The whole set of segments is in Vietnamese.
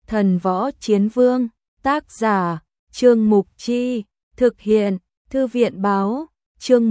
Thần Võ Chiến Vương, tác giả, Trương Mục Chi, thực hiện, Thư viện báo, chương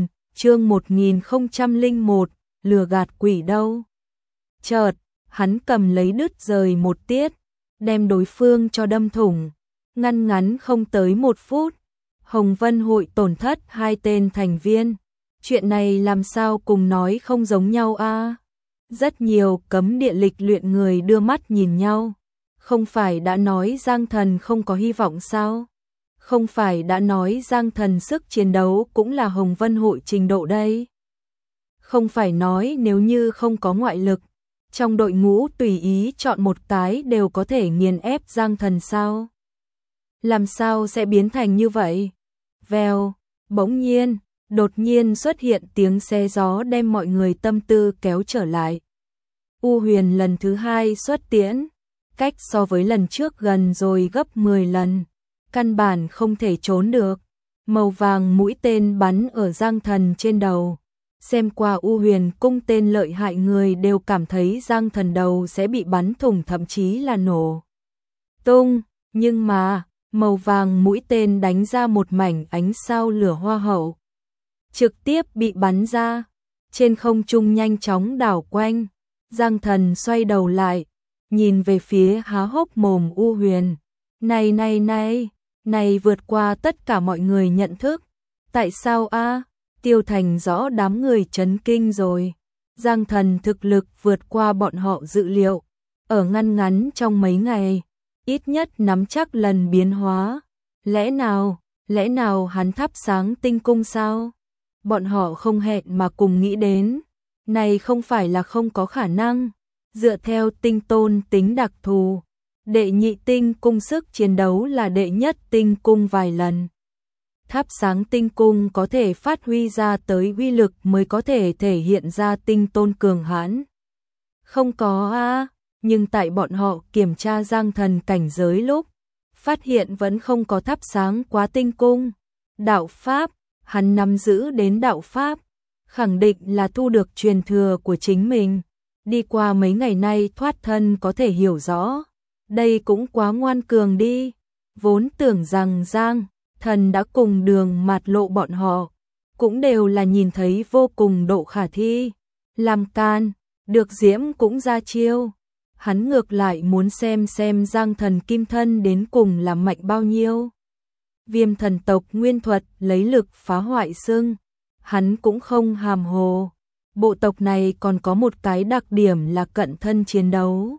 1001, lừa gạt quỷ đâu. Chợt, hắn cầm lấy đứt rời một tiết, đem đối phương cho đâm thủng, ngắn không tới 1 phút. Hồng Vân hội tổn thất 2 tên thành viên. Chuyện này làm sao cùng nói không giống nhau a? Rất nhiều cấm địa lịch luyện người đưa mắt nhìn nhau. Không phải đã nói Giang Thần không có hy vọng sao? Không phải đã nói Giang Thần sức chiến đấu cũng là Hồng Vân hội trình độ đây? Không phải nói nếu như không có ngoại lực, trong đội ngũ tùy ý chọn một cái đều có thể nghiền ép Giang Thần sao? Làm sao sẽ biến thành như vậy? Vèo, bỗng nhiên, đột nhiên xuất hiện tiếng xe gió đem mọi người tâm tư kéo trở lại. U Huyền lần thứ 2 xuất tiễn, cách so với lần trước gần rồi gấp 10 lần, căn bản không thể trốn được. Màu vàng mũi tên bắn ở Giang Thần trên đầu. Xem qua U Huyền cung tên lợi hại người đều cảm thấy Giang Thần đầu sẽ bị bắn thủng, thậm chí là nổ tung, nhưng mà màu vàng mũi tên đánh ra một mảnh ánh sao lửa hoa hậu, trực tiếp bị bắn ra, trên không trung nhanh chóng đảo quanh. Giang Thần xoay đầu lại, nhìn về phía há hốc mồm U Huyền. Này vượt qua tất cả mọi người nhận thức. Tại sao a? Tiêu Thành rõ đám người chấn kinh rồi. Giang Thần thực lực vượt qua bọn họ dự liệu. Ở ngắn trong mấy ngày, ít nhất nắm chắc lần biến hóa. Lẽ nào hắn thắp sáng tinh cung sao? Bọn họ không hẹn mà cùng nghĩ đến. Này không phải là không có khả năng. Dựa theo tinh tôn tính đặc thù, đệ nhị tinh cung sức chiến đấu là đệ nhất tinh cung vài lần. Thắp sáng tinh cung có thể phát huy ra tới uy lực mới có thể thể hiện ra tinh tôn cường hãn. Không có a, nhưng tại bọn họ kiểm tra Giang Thần cảnh giới lúc, phát hiện vẫn không có thắp sáng quá tinh cung. Đạo pháp, hắn nắm giữ đến đạo pháp, khẳng định là thu được truyền thừa của chính mình. Đi qua mấy ngày nay thoát thân có thể hiểu rõ, đây cũng quá ngoan cường đi. Vốn tưởng rằng Giang Thần đã cùng Đường Mạt Lộ bọn họ, cũng đều là nhìn thấy vô cùng độ khả thi. Làm can, được Diễm cũng ra chiêu. Hắn ngược lại muốn xem Giang Thần kim thân đến cùng là mạnh bao nhiêu. Viêm thần tộc nguyên thuật lấy lực phá hoại xương, hắn cũng không hàm hồ. Bộ tộc này còn có một cái đặc điểm là cận thân chiến đấu,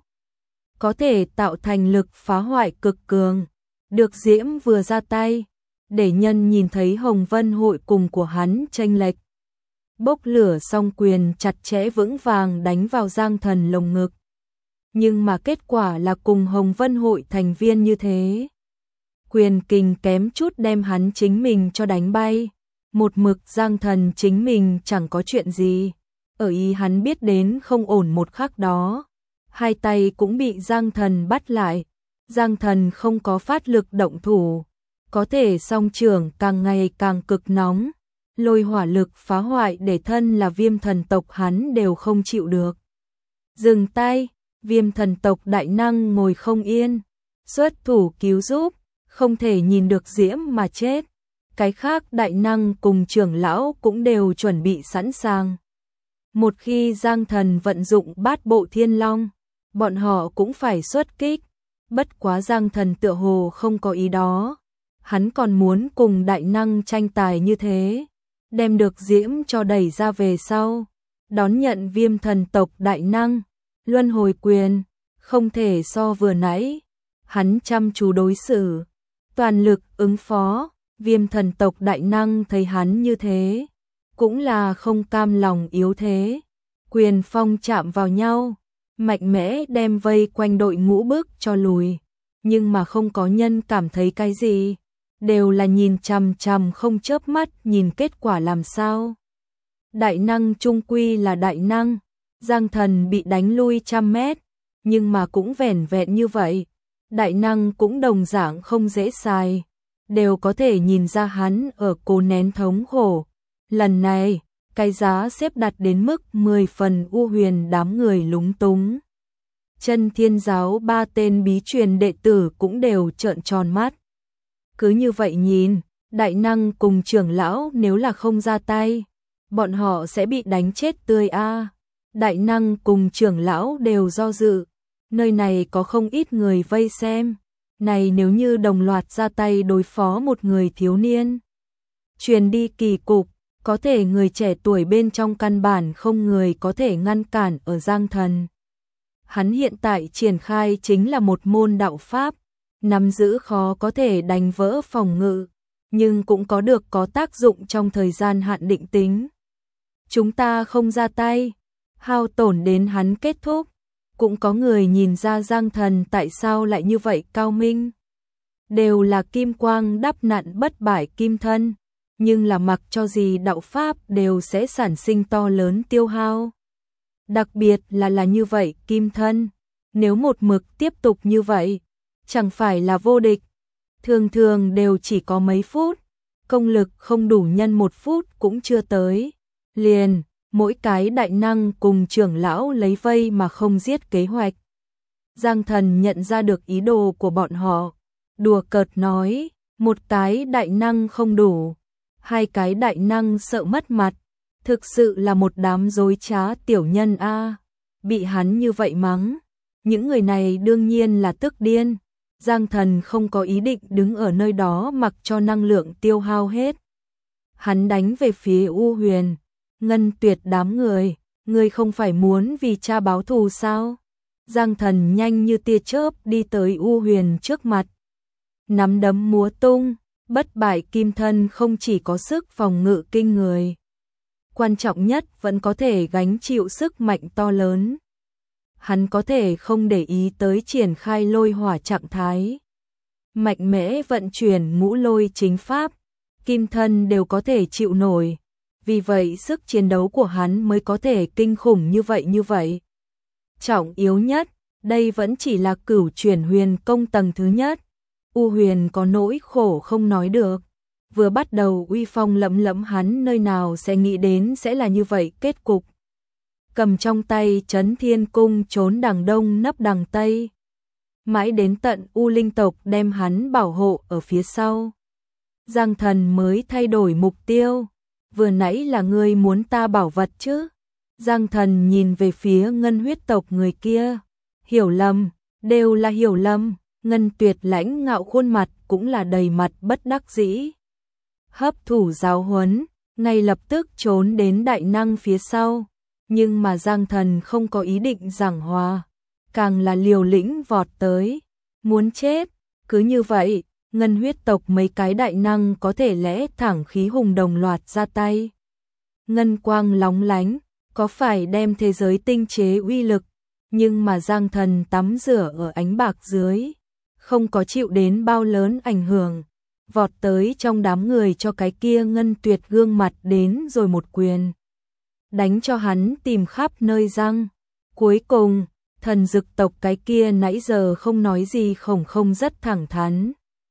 có thể tạo thành lực phá hoại cực cường. Được Diễm vừa ra tay, để nhân nhìn thấy Hồng Vân hội cùng của hắn chênh lệch. Bốc lửa song quyền chặt chẽ vững vàng đánh vào Giang Thần lồng ngực. Nhưng mà kết quả là cùng Hồng Vân hội thành viên như thế. Quyền kình kém chút đem hắn chính mình cho đánh bay. Một mực Giang Thần chính mình chẳng có chuyện gì. Ở ý hắn biết đến không ổn một khắc đó, hai tay cũng bị Giang Thần bắt lại. Giang Thần không có phát lực động thủ, có thể song trưởng càng ngày càng cực nóng, lôi hỏa lực phá hoại để thân là viêm thần tộc hắn đều không chịu được. Dừng tay, viêm thần tộc đại năng ngồi không yên, xuất thủ cứu giúp, không thể nhìn được Diễm mà chết. Cái khác đại năng cùng trưởng lão cũng đều chuẩn bị sẵn sàng. Một khi Giang Thần vận dụng bát bộ thiên long, bọn họ cũng phải xuất kích. Bất quá Giang Thần tựa hồ không có ý đó. Hắn còn muốn cùng đại năng tranh tài như thế, đem được Diễm cho đẩy ra về sau, đón nhận viêm thần tộc đại năng. Luân hồi quyền, không thể so vừa nãy. Hắn chăm chú đối xử, toàn lực ứng phó. Viêm thần tộc đại năng thấy hắn như thế, cũng là không cam lòng yếu thế. Quyền phong chạm vào nhau, mạnh mẽ đem vây quanh đội ngũ bước cho lùi. Nhưng mà không có nhân cảm thấy cái gì, đều là nhìn chằm chằm không chớp mắt nhìn kết quả làm sao. Đại năng trung quy là đại năng, Giang Thần bị đánh lui 100 mét, nhưng mà cũng vẻn vẹn như vậy. Đại năng cũng đồng dạng không dễ xài, đều có thể nhìn ra hắn ở cố nén thống khổ. Lần này, cái giá xếp đặt đến mức 10 phần. U Huyền đám người lúng túng. Chân Thiên giáo 3 tên bí truyền đệ tử cũng đều trợn tròn mắt. Cứ như vậy nhìn, đại năng cùng trưởng lão nếu là không ra tay, bọn họ sẽ bị đánh chết tươi a. Đại năng cùng trưởng lão đều do dự, nơi này có không ít người vây xem. Này nếu như đồng loạt ra tay đối phó một người thiếu niên, truyền đi kỳ cục, có thể người trẻ tuổi bên trong căn bản không người có thể ngăn cản ở Giang Thần. Hắn hiện tại triển khai chính là một môn đạo pháp, nắm giữ khó có thể đánh vỡ phòng ngự, nhưng cũng có tác dụng trong thời gian hạn định tính. Chúng ta không ra tay, hao tổn đến hắn kết thúc. Cũng có người nhìn ra Giang Thần tại sao lại như vậy cao minh. Đều là kim quang đắp nặn bất bại kim thân, nhưng là mặc cho gì đạo pháp đều sẽ sản sinh to lớn tiêu hao. Đặc biệt là như vậy kim thân, nếu một mực tiếp tục như vậy, chẳng phải là vô địch. Thường thường đều chỉ có mấy phút, công lực không đủ nhân 1 phút cũng chưa tới. Liền, mỗi cái đại năng cùng trưởng lão lấy vây mà không giết kế hoạch. Giang Thần nhận ra được ý đồ của bọn họ, đùa cợt nói, một cái đại năng không đủ, 2 cái đại năng sợ mất mặt, thực sự là một đám dối trá tiểu nhân a. Bị hắn như vậy mắng, những người này đương nhiên là tức điên. Giang Thần không có ý định đứng ở nơi đó mặc cho năng lượng tiêu hao hết. Hắn đánh về phía U Huyền, Ngân Tuyệt đám người không phải muốn vì cha báo thù sao? Giang Thần nhanh như tia chớp đi tới U Huyền trước mặt. Nắm đấm múa tung, bất bại kim thân không chỉ có sức phòng ngự kinh người. Quan trọng nhất vẫn có thể gánh chịu sức mạnh to lớn. Hắn có thể không để ý tới triển khai lôi hỏa trạng thái. Mạnh mẽ vận chuyển ngũ lôi chính pháp, kim thân đều có thể chịu nổi. Vì vậy sức chiến đấu của hắn mới có thể kinh khủng như vậy. Trọng yếu nhất, đây vẫn chỉ là cửu chuyển huyền công tầng thứ nhất. U Huyền có nỗi khổ không nói được. Vừa bắt đầu uy phong lẫm lẫm hắn nơi nào sẽ nghĩ đến sẽ là như vậy kết cục. Cầm trong tay Trấn Thiên Cung trốn đằng đông nấp đằng tây. Mãi đến tận U Linh tộc đem hắn bảo hộ ở phía sau. Giang Thần mới thay đổi mục tiêu. Vừa nãy là ngươi muốn ta bảo vật chứ? Giang Thần nhìn về phía Ngân huyết tộc người kia. Hiểu lầm, đều là hiểu lầm. Ngân Tuyệt lãnh ngạo khuôn mặt cũng là đầy mặt bất đắc dĩ. Hấp thủ giáo huấn, ngay lập tức trốn đến đại năng phía sau. Nhưng mà Giang Thần không có ý định giảng hòa, càng là liều lĩnh vọt tới. Muốn chết, cứ như vậy, Ngân huyết tộc mấy cái đại năng có thể lẽ thẳng khí hùng đồng loạt ra tay. Ngân quang lóng lánh, có phải đem thế giới tinh chế uy lực, nhưng mà Giang Thần tắm rửa ở ánh bạc dưới, không có chịu đến bao lớn ảnh hưởng. Vọt tới trong đám người cho cái kia Ngân Tuyệt gương mặt đến rồi một quyền. Đánh cho hắn tìm khắp nơi răng. Cuối cùng, Thần Dực tộc cái kia nãy giờ không nói gì không rất thẳng thắn.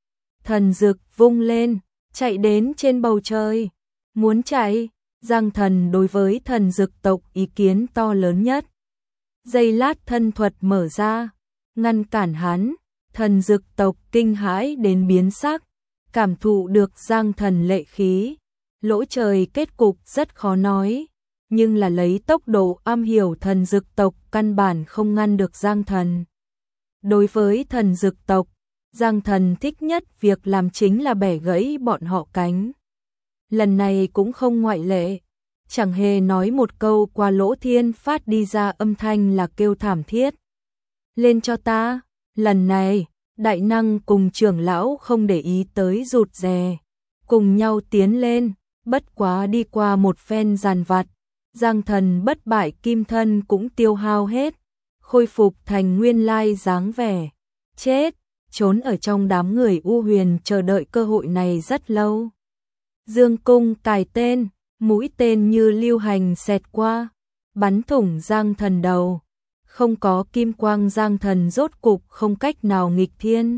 Thần Dực vung lên, chạy đến trên bầu trời. Muốn chạy, Giang Thần đối với Thần Dực tộc ý kiến to lớn nhất. Giây lát thân thuật mở ra, ngăn cản hắn. Thần Dực tộc kinh hãi đến biến sắc, cảm thụ được Giang Thần lệ khí. Lỗ trời kết cục rất khó nói, nhưng là lấy tốc độ am hiểu Thần Dực tộc căn bản không ngăn được Giang Thần. Đối với Thần Dực tộc, Giang Thần thích nhất việc làm chính là bẻ gãy bọn họ cánh. Lần này cũng không ngoại lệ, chẳng hề nói một câu qua lỗ thiên phát đi ra âm thanh là kêu thảm thiết. Lên cho ta, lần này, đại năng cùng trưởng lão không để ý tới rụt rè, cùng nhau tiến lên, bất quá đi qua một phen giàn vặt. Giang Thần bất bại kim thân cũng tiêu hao hết, khôi phục thành nguyên lai dáng vẻ. Chết, trốn ở trong đám người U Huyền chờ đợi cơ hội này rất lâu. Dương cung cài tên, mũi tên như lưu hành xẹt qua, bắn thủng Giang Thần đầu. Không có kim quang Giang Thần rốt cục không cách nào nghịch thiên.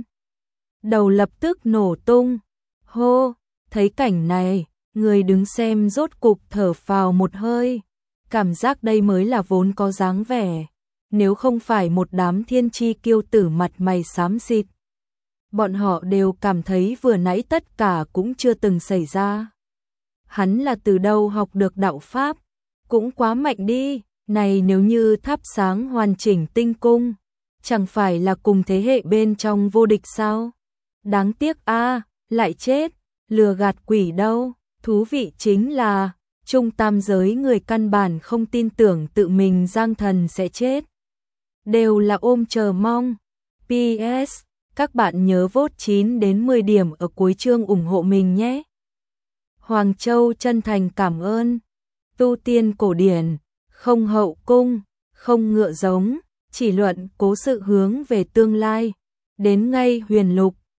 Đầu lập tức nổ tung. Hô, thấy cảnh này, người đứng xem rốt cục thở phào một hơi. Cảm giác đây mới là vốn có dáng vẻ. nếu không phải một đám thiên chi kiêu tử mặt mày xám xịt. Bọn họ đều cảm thấy vừa nãy tất cả cũng chưa từng xảy ra. Hắn là từ đâu học được đạo Pháp, cũng quá mạnh đi, này nếu như thắp sáng hoàn chỉnh tinh cung, chẳng phải là cùng thế hệ bên trong vô địch sao? Đáng tiếc a, lại chết, lừa gạt quỷ đâu, thú vị chính là trung tam giới người căn bản không tin tưởng tự mình Giang Thần sẽ chết. Đều là ôm chờ mong. PS, các bạn nhớ vote 9 đến 10 điểm ở cuối chương ủng hộ mình nhé. Hoàng Châu chân thành cảm ơn. Tu tiên cổ điển, không hậu cung, không ngựa giống, chỉ luận cố sự hướng về tương lai. Đến ngay huyền lục,